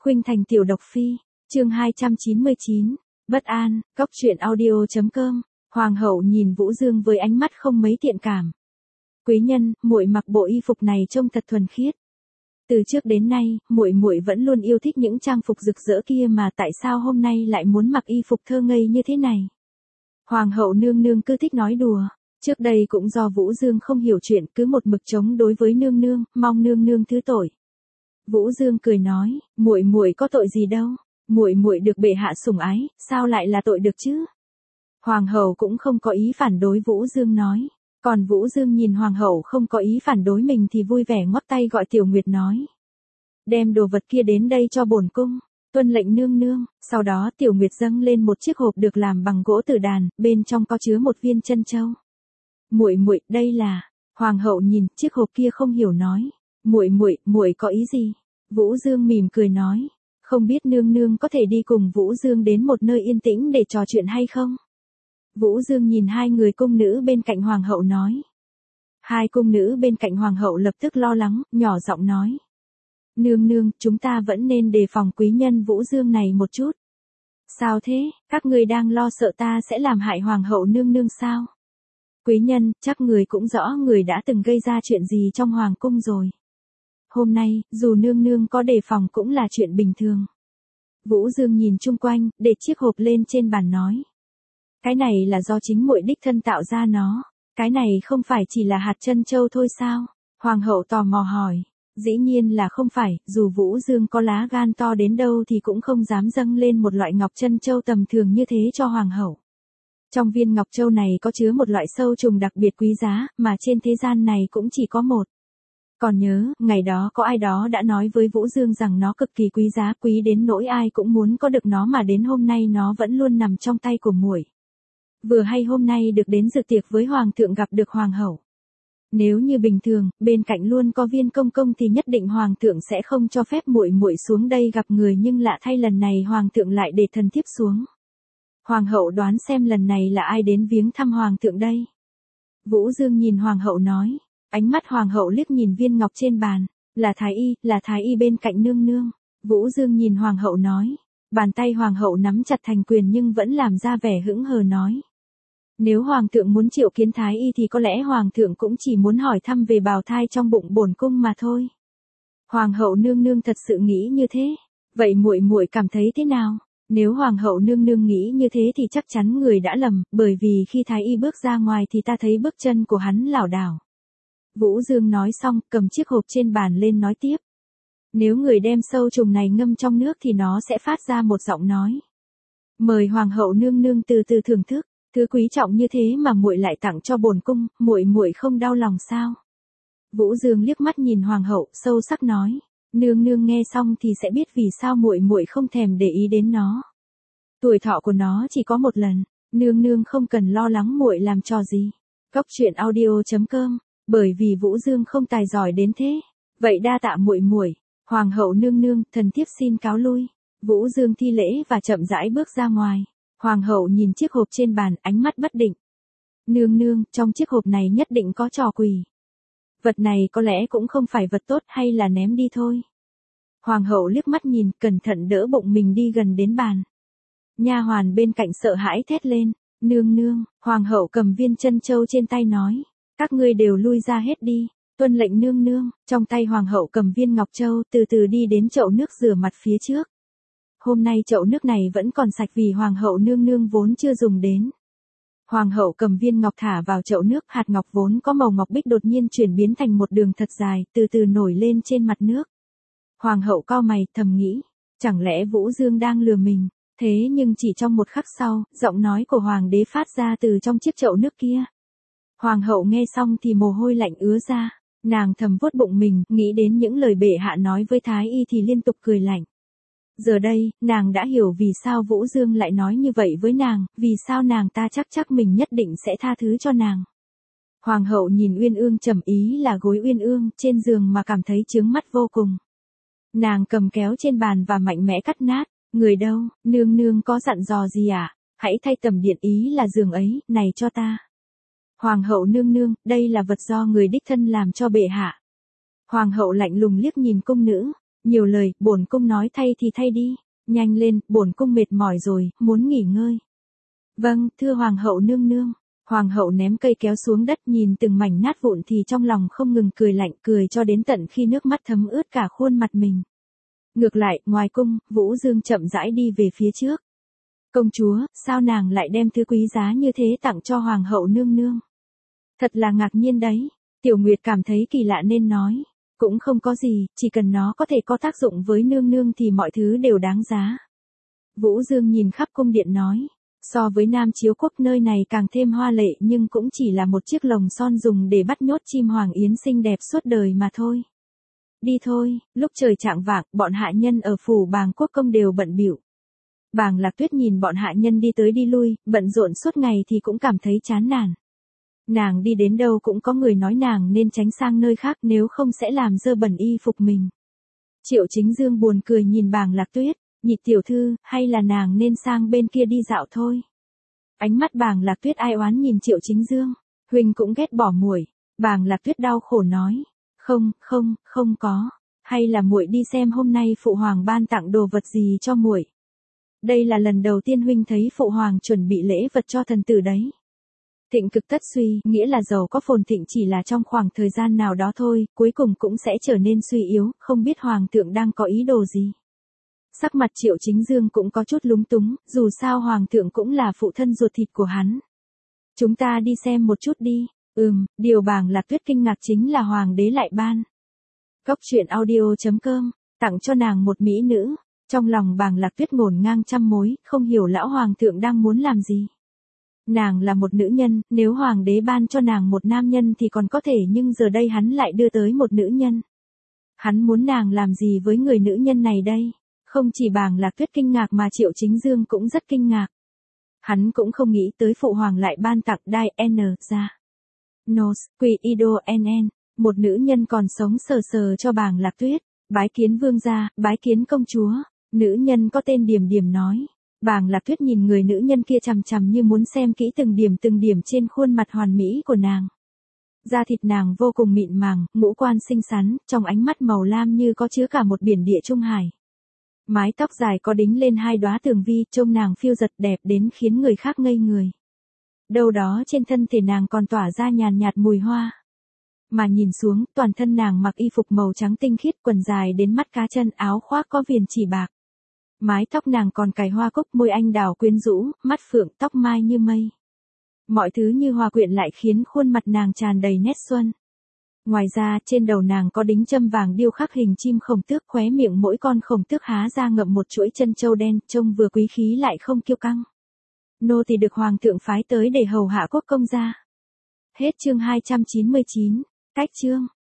Khuynh Thành tiểu độc phi, chương 299, bất an, cóc truyện audio.com. Hoàng hậu nhìn Vũ Dương với ánh mắt không mấy thiện cảm. Quý nhân, muội mặc bộ y phục này trông thật thuần khiết. Từ trước đến nay, muội vẫn luôn yêu thích những trang phục rực rỡ kia mà tại sao hôm nay lại muốn mặc y phục thơ ngây như thế này? Hoàng hậu nương nương cứ thích nói đùa. Trước đây cũng do Vũ Dương không hiểu chuyện, cứ một mực chống đối với nương nương, mong nương nương thứ tội. Vũ Dương cười nói, muội có tội gì đâu, muội được bệ hạ sủng ái, sao lại là tội được chứ? Hoàng hậu cũng không có ý phản đối Vũ Dương nói. Còn Vũ Dương nhìn hoàng hậu không có ý phản đối mình thì vui vẻ ngoắc tay gọi Tiểu Nguyệt nói. Đem đồ vật kia đến đây cho bổn cung, tuân lệnh nương nương. Sau đó Tiểu Nguyệt dâng lên một chiếc hộp được làm bằng gỗ tử đàn, bên trong có chứa một viên chân châu. Muội, đây là. Hoàng hậu nhìn chiếc hộp kia không hiểu nói. Muội có ý gì? Vũ Dương mỉm cười nói. Không biết nương nương có thể đi cùng Vũ Dương đến một nơi yên tĩnh để trò chuyện hay không? Vũ Dương nhìn hai người cung nữ bên cạnh hoàng hậu nói. Hai cung nữ bên cạnh hoàng hậu lập tức lo lắng, nhỏ giọng nói. Nương, chúng ta vẫn nên đề phòng quý nhân Vũ Dương này một chút. Sao thế, các người đang lo sợ ta sẽ làm hại hoàng hậu nương sao? Quý nhân, chắc người cũng rõ người đã từng gây ra chuyện gì trong hoàng cung rồi. Hôm nay, dù nương có đề phòng cũng là chuyện bình thường. Vũ Dương nhìn chung quanh, để chiếc hộp lên trên bàn nói. Cái này là do chính muội đích thân tạo ra nó. Cái này không phải chỉ là hạt chân châu thôi sao? Hoàng hậu tò mò hỏi. Dĩ nhiên là không phải, dù Vũ Dương có lá gan to đến đâu thì cũng không dám dâng lên một loại ngọc chân châu tầm thường như thế cho hoàng hậu. Trong viên ngọc châu này có chứa một loại sâu trùng đặc biệt quý giá, mà trên thế gian này cũng chỉ có một. Còn nhớ, ngày đó có ai đó đã nói với Vũ Dương rằng nó cực kỳ quý giá, quý đến nỗi ai cũng muốn có được nó, mà đến hôm nay nó vẫn luôn nằm trong tay của muội. Vừa hay hôm nay được đến dự tiệc với hoàng thượng gặp được hoàng hậu. Nếu như bình thường, bên cạnh luôn có viên công thì nhất định hoàng thượng sẽ không cho phép muội xuống đây gặp người, nhưng lạ thay lần này hoàng thượng lại để thần thiếp xuống. Hoàng hậu đoán xem lần này là ai đến viếng thăm hoàng thượng đây? Vũ Dương nhìn hoàng hậu nói. Ánh mắt hoàng hậu liếc nhìn viên ngọc trên bàn. Là thái y bên cạnh nương. Vũ Dương nhìn hoàng hậu nói. Bàn tay hoàng hậu nắm chặt thành quyền nhưng vẫn làm ra vẻ hững hờ nói. Nếu hoàng thượng muốn triệu kiến thái y thì có lẽ hoàng thượng cũng chỉ muốn hỏi thăm về bào thai trong bụng bổn cung mà thôi. Hoàng hậu nương thật sự nghĩ như thế. Vậy muội cảm thấy thế nào? Nếu hoàng hậu nương nghĩ như thế thì chắc chắn người đã lầm, bởi vì khi thái y bước ra ngoài thì ta thấy bước chân của hắn lảo đảo. Vũ Dương nói xong, cầm chiếc hộp trên bàn lên nói tiếp. Nếu người đem sâu trùng này ngâm trong nước thì nó sẽ phát ra một giọng nói. Mời hoàng hậu nương từ từ thưởng thức, thứ quý trọng như thế mà muội lại tặng cho bổn cung, muội không đau lòng sao? Vũ Dương liếc mắt nhìn hoàng hậu, sâu sắc nói. Nương nghe xong thì sẽ biết vì sao muội không thèm để ý đến nó. Tuổi thọ của nó chỉ có một lần, nương không cần lo lắng muội làm trò gì. Cóc truyện audio.com, bởi vì Vũ Dương không tài giỏi đến thế. Vậy đa tạ muội. Hoàng hậu nương, thần thiếp xin cáo lui. Vũ Dương thi lễ và chậm rãi bước ra ngoài. Hoàng hậu nhìn chiếc hộp trên bàn, ánh mắt bất định. Nương, trong chiếc hộp này nhất định có trò quỷ. Vật này có lẽ cũng không phải vật tốt, hay là ném đi thôi. Hoàng hậu liếc mắt nhìn, cẩn thận đỡ bụng mình đi gần đến bàn. Nha hoàn bên cạnh sợ hãi thét lên. Nương, hoàng hậu cầm viên chân châu trên tay nói. Các ngươi đều lui ra hết đi, tuân lệnh nương. Trong tay hoàng hậu cầm viên ngọc châu, từ từ đi đến chậu nước rửa mặt phía trước. Hôm nay chậu nước này vẫn còn sạch vì hoàng hậu nương vốn chưa dùng đến. Hoàng hậu cầm viên ngọc thả vào chậu nước, hạt ngọc vốn có màu ngọc bích đột nhiên chuyển biến thành một đường thật dài, từ từ nổi lên trên mặt nước. Hoàng hậu cau mày, thầm nghĩ, chẳng lẽ Vũ Dương đang lừa mình? Thế nhưng chỉ trong một khắc sau, giọng nói của hoàng đế phát ra từ trong chiếc chậu nước kia. Hoàng hậu nghe xong thì mồ hôi lạnh ứa ra, nàng thầm vuốt bụng mình, nghĩ đến những lời bệ hạ nói với thái y thì liên tục cười lạnh. Giờ đây, nàng đã hiểu vì sao Vũ Dương lại nói như vậy với nàng, vì sao nàng ta chắc mình nhất định sẽ tha thứ cho nàng. Hoàng hậu nhìn Uyên Ương, trầm ý là gối Uyên Ương trên giường mà cảm thấy chướng mắt vô cùng. Nàng cầm kéo trên bàn và mạnh mẽ cắt nát. Người đâu, nương có dặn dò gì à? Hãy thay tầm điện, ý là giường ấy, này cho ta. Hoàng hậu nương, đây là vật do người đích thân làm cho bệ hạ. Hoàng hậu lạnh lùng liếc nhìn cung nữ. Nhiều lời, bổn cung nói thay thì thay đi. Nhanh lên, bổn cung mệt mỏi rồi, muốn nghỉ ngơi. Vâng, thưa hoàng hậu nương nương. Hoàng hậu ném cây kéo xuống đất nhìn từng mảnh nát vụn thì trong lòng không ngừng cười lạnh, cười cho đến tận khi nước mắt thấm ướt cả khuôn mặt mình. Ngược lại, ngoài cung, Vũ Dương chậm rãi đi về phía trước. Công chúa, sao nàng lại đem thứ quý giá như thế tặng cho hoàng hậu nương nương? Thật là ngạc nhiên đấy. Tiểu Nguyệt cảm thấy kỳ lạ nên nói. Cũng không có gì, chỉ cần nó có thể có tác dụng với nương nương thì mọi thứ đều đáng giá. Vũ Dương nhìn khắp cung điện nói. So với Nam Chiếu Quốc nơi này càng thêm hoa lệ nhưng cũng chỉ là một chiếc lồng son dùng để bắt nhốt chim hoàng yến xinh đẹp suốt đời mà thôi. Đi thôi, lúc trời chạng vạng, bọn hạ nhân ở phủ Bàng Quốc công đều bận bịu. Bàng Lạc Tuyết nhìn bọn hạ nhân đi tới đi lui, bận rộn suốt ngày thì cũng cảm thấy chán nản. Nàng đi đến đâu cũng có người nói nàng nên tránh sang nơi khác nếu không sẽ làm dơ bẩn y phục mình. Triệu Chính Dương buồn cười nhìn Bàng Lạc Tuyết, nhị tiểu thư, hay là nàng nên sang bên kia đi dạo thôi. Ánh mắt Bàng Lạc Tuyết ai oán nhìn Triệu Chính Dương, huynh cũng ghét bỏ muội. Bàng Lạc Tuyết đau khổ nói, không có, hay là muội đi xem hôm nay phụ hoàng ban tặng đồ vật gì cho muội. Đây là lần đầu tiên huynh thấy phụ hoàng chuẩn bị lễ vật cho thần tử đấy. Thịnh cực tất suy, nghĩa là giàu có phồn thịnh chỉ là trong khoảng thời gian nào đó thôi, cuối cùng cũng sẽ trở nên suy yếu, không biết hoàng thượng đang có ý đồ gì. Sắc mặt Triệu Chính Dương cũng có chút lúng túng, dù sao hoàng thượng cũng là phụ thân ruột thịt của hắn. Chúng ta đi xem một chút đi. Điều Bàng Lạc Tuyết kinh ngạc chính là hoàng đế lại ban. Cốc truyện audio.com, tặng cho nàng một mỹ nữ. Trong lòng Bàng Lạc Tuyết ngổn ngang trăm mối, không hiểu lão hoàng thượng đang muốn làm gì. Nàng là một nữ nhân, nếu hoàng đế ban cho nàng một nam nhân thì còn có thể nhưng giờ đây hắn lại đưa tới một nữ nhân. Hắn muốn nàng làm gì với người nữ nhân này đây? Không chỉ Bàng Lạc Tuyết kinh ngạc mà Triệu Chính Dương cũng rất kinh ngạc. Hắn cũng không nghĩ tới phụ hoàng lại ban tặng Diana ra. Nos, Quỷ Ido NN, một nữ nhân còn sống sờ sờ cho Bàng Lạc Tuyết. Bái kiến vương gia, bái kiến công chúa. Nữ nhân có tên Điểm Điểm nói. Bàng Lạc Tuyết nhìn người nữ nhân kia chằm chằm như muốn xem kỹ từng điểm trên khuôn mặt hoàn mỹ của nàng. Da thịt nàng vô cùng mịn màng, ngũ quan xinh xắn, trong ánh mắt màu lam như có chứa cả một biển địa Trung Hải. Mái tóc dài có đính lên hai đóa tường vi, trông nàng phiêu giật đẹp đến khiến người khác ngây người. Đâu đó trên thân thể nàng còn tỏa ra nhàn nhạt mùi hoa. Mà nhìn xuống, toàn thân nàng mặc y phục màu trắng tinh khiết, quần dài đến mắt cá chân, áo khoác có viền chỉ bạc. Mái tóc nàng còn cài hoa cúc, môi anh đào quyến rũ, mắt phượng, tóc mai như mây. Mọi thứ như hòa quyện lại khiến khuôn mặt nàng tràn đầy nét xuân. Ngoài ra, trên đầu nàng có đính châm vàng điêu khắc hình chim khổng tước, khóe miệng mỗi con khổng tước há ra ngậm một chuỗi chân châu đen, trông vừa quý khí lại không kiêu căng. Nô tỳ được hoàng thượng phái tới để hầu hạ quốc công gia. Hết chương 299, cách chương.